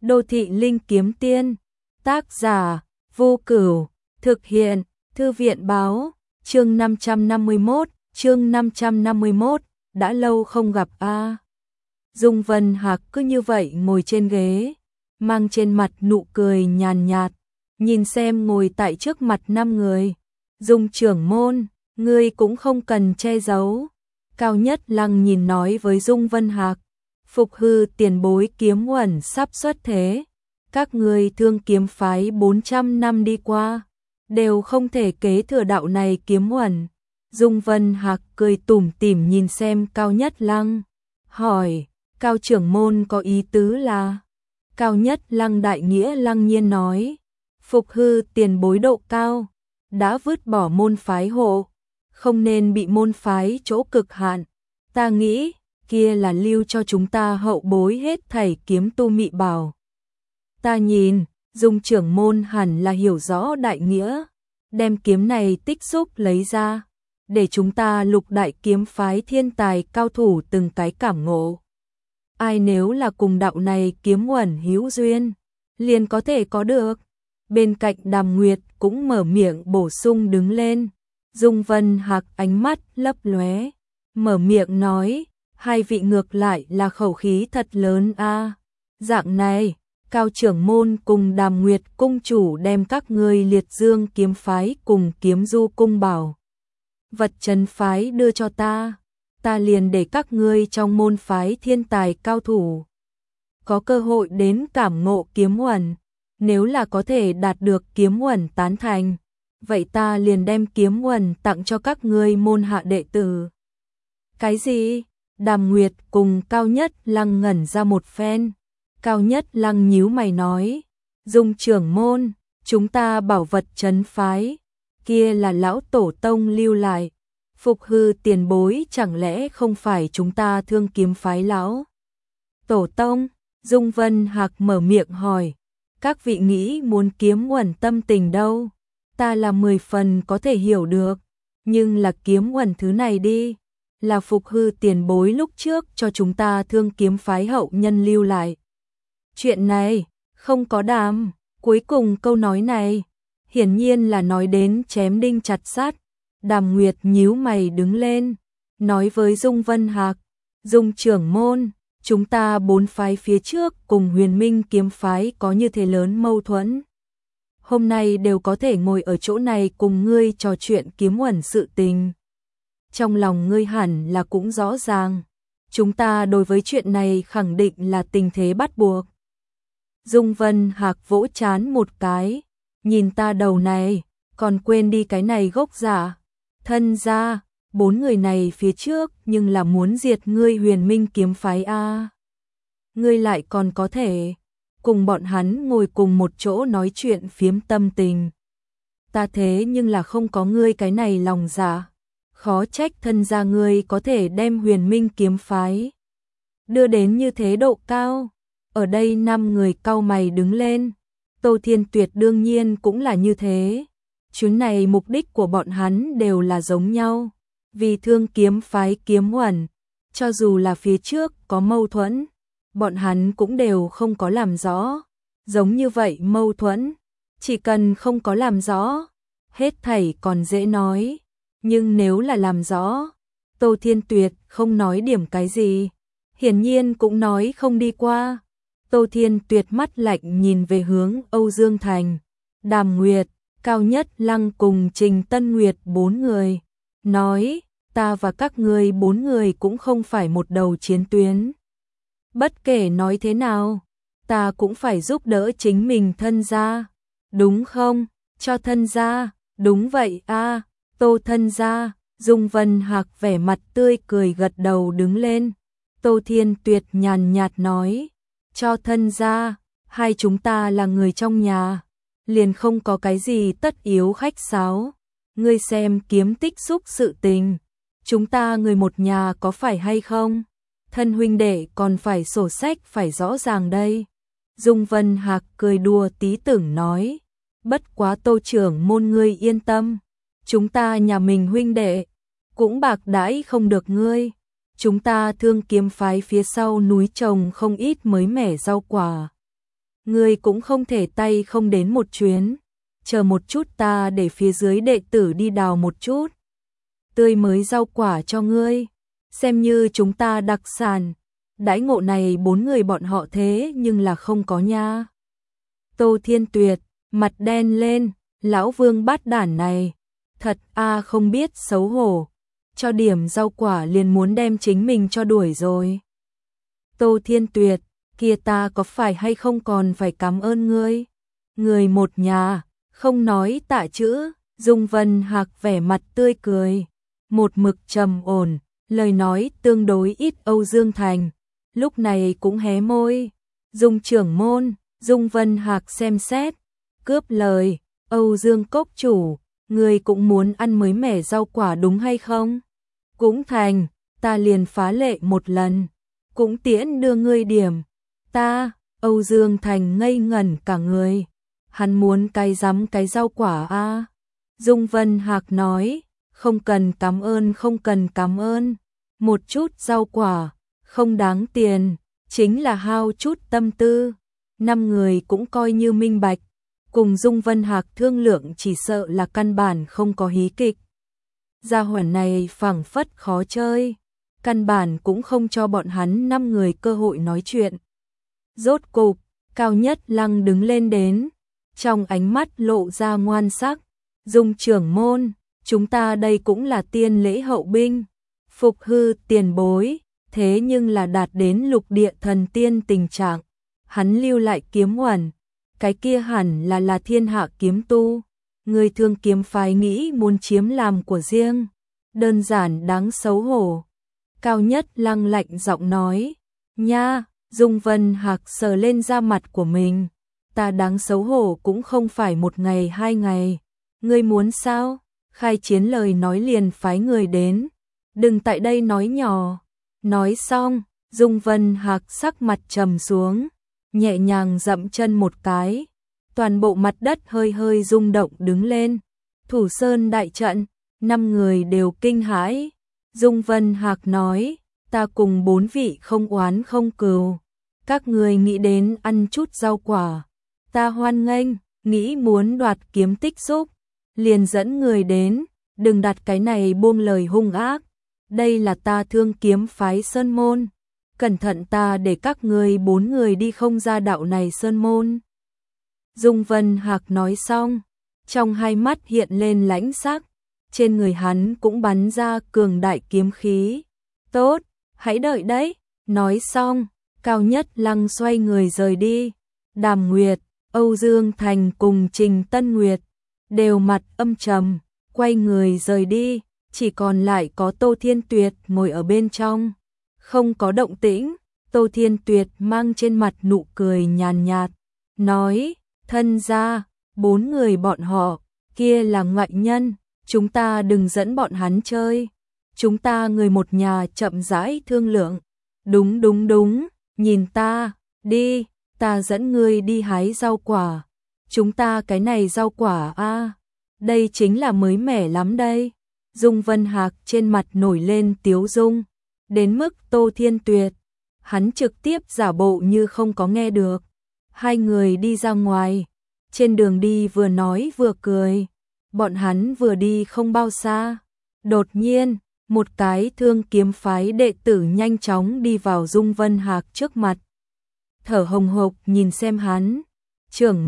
Đô thị linh kiếm tiên, tác giả, Vô Cửu, thực hiện, Thư viện báo, chương 551, đã lâu không gặp a. Dung Vân Hạc cứ như vậy ngồi trên ghế, mang trên mặt nụ cười nhàn nhạt, nhìn xem ngồi tại trước mặt 5 người. Dung trưởng môn, ngươi cũng không cần che giấu. Cao Nhất Lăng nhìn nói với Dung Vân Hạc, Phục Hư tiền bối kiếm uẩn sắp xuất thế. Các ngươi Thương kiếm phái 400 năm đi qua, đều không thể kế thừa đạo này kiếm uẩn. Dung Vân Hạc cười tủm tỉm nhìn xem Cao Nhất Lăng, hỏi, Cao trưởng môn có ý tứ là? Cao Nhất Lăng đại nghĩa lăng nhiên nói, Phục Hư tiền bối độ cao, đã vứt bỏ môn phái hộ, không nên bị môn phái chỗ cực hạn. Ta nghĩ, kia là lưu cho chúng ta hậu bối hết thảy kiếm tu mị bảo. Ta nhìn, Dung trưởng môn hẳn là hiểu rõ đại nghĩa, đem kiếm này tích xúc lấy ra, để chúng ta lục đại kiếm phái thiên tài cao thủ từng cái cảm ngộ. Ai nếu là cùng đạo này kiếm uẩn hữu duyên, liền có thể có được. Bên cạnh Đàm Nguyệt cũng mở miệng bổ sung đứng lên. Dung Vân Hạc ánh mắt lấp lóe, mở miệng nói, hai vị ngược lại là khẩu khí thật lớn a. Dạng này, Cao trưởng môn cùng Đàm Nguyệt cung chủ đem các ngươi Liệt Dương kiếm phái cùng Kiếm Du cung bảo vật trấn phái đưa cho ta, ta liền để các ngươi trong môn phái thiên tài cao thủ có cơ hội đến cảm ngộ kiếm uẩn. Nếu là có thể đạt được kiếm uẩn tán thành, vậy ta liền đem kiếm uẩn tặng cho các ngươi môn hạ đệ tử. Cái gì? Đàm Nguyệt cùng Cao Nhất Lăng ngẩn ra một phen. Cao Nhất Lăng nhíu mày nói, Dung trưởng môn, chúng ta bảo vật trấn phái, kia là lão tổ tông lưu lại. Phục Hư tiền bối chẳng lẽ không phải chúng ta Thương kiếm phái lão tổ tông? Dung Vân Hạc mở miệng hỏi, các vị nghĩ muốn kiếm uẩn tâm tình đâu? Ta là 10 phần có thể hiểu được, nhưng là kiếm uẩn thứ này đi, là Phục Hư tiền bối lúc trước cho chúng ta Thương kiếm phái hậu nhân lưu lại. Chuyện này, không có đàm, cuối cùng câu nói này, hiển nhiên là nói đến chém đinh chặt sắt. Đàm Nguyệt nhíu mày đứng lên, nói với Dung Vân Hạc, Dung trưởng môn, chúng ta 4 phái phía trước cùng Huyền Minh kiếm phái có như thế lớn mâu thuẫn. Hôm nay đều có thể ngồi ở chỗ này cùng ngươi trò chuyện kiếm uẩn sự tình. Trong lòng ngươi hẳn là cũng rõ ràng, chúng ta đối với chuyện này khẳng định là tình thế bắt buộc. Dung Vân Hạc vỗ trán một cái, nhìn ta đầu này, còn quên đi cái này gốc giả. Thân ra, 4 người này phía trước nhưng là muốn diệt ngươi Huyền Minh kiếm phái a. Ngươi lại còn có thể cùng bọn hắn ngồi cùng một chỗ nói chuyện phiếm tâm tình. Ta thế nhưng là không có ngươi cái này lòng dạ, khó trách thân ra ngươi có thể đem Huyền Minh kiếm phái đưa đến như thế độ cao. Ở đây 5 người cau mày đứng lên, Tô Thiên Tuyệt đương nhiên cũng là như thế. Chuyến này mục đích của bọn hắn đều là giống nhau, vì Thương kiếm phái kiếm uẩn, cho dù là phía trước có mâu thuẫn, bọn hắn cũng đều không có làm rõ. Giống như vậy mâu thuẫn, chỉ cần không có làm rõ, hết thảy còn dễ nói, nhưng nếu là làm rõ, Tô Thiên Tuyệt không nói điểm cái gì, hiển nhiên cũng nói không đi qua. Tô Thiên Tuyệt mắt lạnh nhìn về hướng Âu Dương Thành, Đàm Nguyệt, Cao Nhất Lăng cùng Trình Tân Nguyệt 4 người, nói, ta và các ngươi 4 người cũng không phải một đầu chiến tuyến. Bất kể nói thế nào, ta cũng phải giúp đỡ chính mình thân gia, đúng không? Cho thân gia, đúng vậy a. Tô thân gia. Dung Vân Hạc vẻ mặt tươi cười gật đầu đứng lên. Tô Thiên Tuyệt nhàn nhạt nói, cho thân gia, hai chúng ta là người trong nhà, liền không có cái gì tất yếu khách sáo. Ngươi xem kiếm tích xúc sự tình, chúng ta người một nhà có phải hay không? Thân huynh đệ còn phải sổ sách phải rõ ràng đây. Dung Vân Hạc cười đùa tí tưởng nói, bất quá Tô trưởng môn ngươi yên tâm, chúng ta nhà mình huynh đệ cũng bạc đãi không được ngươi. Chúng ta Thương kiếm phái phía sau núi trồng không ít mới mẻ rau quả, ngươi cũng không thể tay không đến một chuyến, chờ một chút ta để phía dưới đệ tử đi đào một chút tươi mới rau quả cho ngươi, xem như chúng ta đặc sản, đãi ngộ này 4 người bọn họ thế nhưng là không có nha. Tô Thiên Tuyệt, mặt đen lên, lão Vương bát đản này, thật không biết xấu hổ, cho điểm rau quả liền muốn đem chính mình cho đuổi rồi. Tô Thiên Tuyệt, kia ta có phải hay không còn phải cảm ơn ngươi? Người một nhà, không nói tạ chữ, Dung Vân Hạc vẻ mặt tươi cười, một mực trầm ổn, lời nói tương đối ít Âu Dương Thành, lúc này cũng hé môi. Dung trưởng môn, Dung Vân Hạc xem xét, cướp lời, Âu Dương cốc chủ, người cũng muốn ăn mới mẻ rau quả đúng hay không? Cũng thành, ta liền phá lệ một lần, cũng tiễn đưa ngươi điểm. Ta, Âu Dương Thành ngây ngẩn cả người, hắn muốn cái rắm cái rau quả a. Dung Vân Hạc nói, không cần cảm ơn, không cần cảm ơn, một chút rau quả, không đáng tiền, chính là hao chút tâm tư. 5 người cũng coi như minh bạch, cùng Dung Vân Hạc thương lượng chỉ sợ là căn bản không có hí kịch. Gia hỏa này phảng phất khó chơi, căn bản cũng không cho bọn hắn 5 người cơ hội nói chuyện. Rốt cục, Cao Nhất Lăng đứng lên đến, trong ánh mắt lộ ra ngoan sắc, Dung trưởng môn, chúng ta đây cũng là tiên lễ hậu binh, phục hư tiền bối, thế nhưng là đạt đến lục địa thần tiên tình trạng. Hắn lưu lại kiếm uẩn, cái kia hẳn là thiên hạ kiếm tu, người thương kiếm phái nghĩ muốn chiếm làm của riêng, đơn giản đáng xấu hổ. Cao Nhất Lăng lạnh giọng nói, nha, Dung Vân Hạc sờ lên da mặt của mình, ta đáng xấu hổ cũng không phải 1 ngày 2 ngày, ngươi muốn sao? Khai chiến lời nói liền phái người đến, đừng tại đây nói nhỏ. Nói xong, Dung Vân Hạc sắc mặt trầm xuống, nhẹ nhàng dậm chân một cái, toàn bộ mặt đất hơi hơi rung động đứng lên. Thủ Sơn đại trận, 5 người đều kinh hãi. Dung Vân Hạc nói, ta cùng 4 vị không oán không cừu, các người nghĩ đến ăn chút rau quả, ta hoan nghênh, nghĩ muốn đoạt kiếm tích xúc, liền dẫn người đến, đừng đặt cái này buông lời hung ác, đây là ta Thương Kiếm phái sơn môn, cẩn thận ta để các ngươi 4 người đi không ra đạo này sơn môn. Dung Vân Hạc nói xong, trong hai mắt hiện lên lãnh sắc, trên người hắn cũng bắn ra cường đại kiếm khí. Tốt, hãy đợi đấy. Nói xong, Cao Nhất Lăng xoay người rời đi. Đàm Nguyệt, Âu Dương Thành cùng Trình Tân Nguyệt đều mặt âm trầm, quay người rời đi, chỉ còn lại có Tô Thiên Tuyệt ngồi ở bên trong. Không có động tĩnh, Tô Thiên Tuyệt mang trên mặt nụ cười nhàn nhạt, nói, thân gia, 4 người bọn họ, kia là ngoại nhân, chúng ta đừng dẫn bọn hắn chơi, chúng ta người một nhà chậm rãi thương lượng. Đúng đúng đúng, nhìn ta, đi, ta dẫn ngươi đi hái rau quả, chúng ta cái này rau quả đây chính là mới mẻ lắm đây. Dung Vân Hạc trên mặt nổi lên tiếu dung, đến mức Tô Thiên Tuyệt, hắn trực tiếp giả bộ như không có nghe được. Hai người đi ra ngoài, trên đường đi vừa nói vừa cười, bọn hắn vừa đi không bao xa, đột nhiên, một cái Thương Kiếm phái đệ tử nhanh chóng đi vào Dung Vân Hạc trước mặt. Thở hồng hộc nhìn xem hắn, trưởng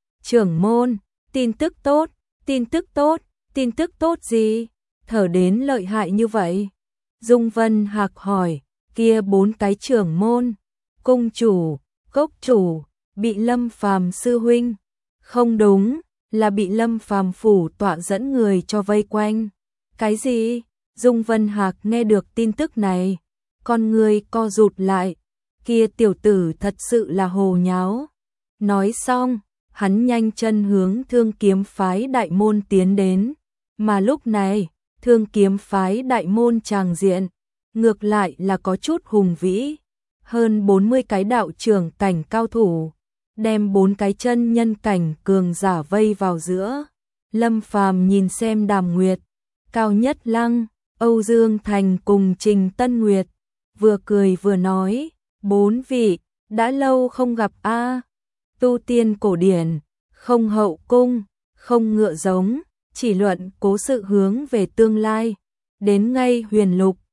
môn, tin tức tốt, tin tức tốt, tin tức tốt gì? Thở đến lợi hại như vậy. Dung Vân Hạc hỏi, kia 4 cái trưởng môn, cung chủ, cốc chủ, bị Lâm Phàm sư huynh. Không đúng, là bị Lâm Phàm phủ tọa dẫn người cho vây quanh. Cái gì? Dung Vân Hạc nghe được tin tức này, con người co rụt lại, kia tiểu tử thật sự là hồ nháo. Nói xong, hắn nhanh chân hướng Thương Kiếm phái đại môn tiến đến, mà lúc này, Thương Kiếm phái đại môn tràng diện, ngược lại là có chút hùng vĩ, hơn 40 cái đạo trưởng cảnh cao thủ, đem 4 cái chân nhân cảnh cường giả vây vào giữa. Lâm Phàm nhìn xem Đàm Nguyệt, Cao Nhất Lăng, Âu Dương Thành cùng Trình Tân Nguyệt, vừa cười vừa nói, 4 vị, đã lâu không gặp Tu tiên cổ điển, không hậu cung, không ngựa giống, chỉ luận cố sự hướng về tương lai. Đến ngay huyền lục,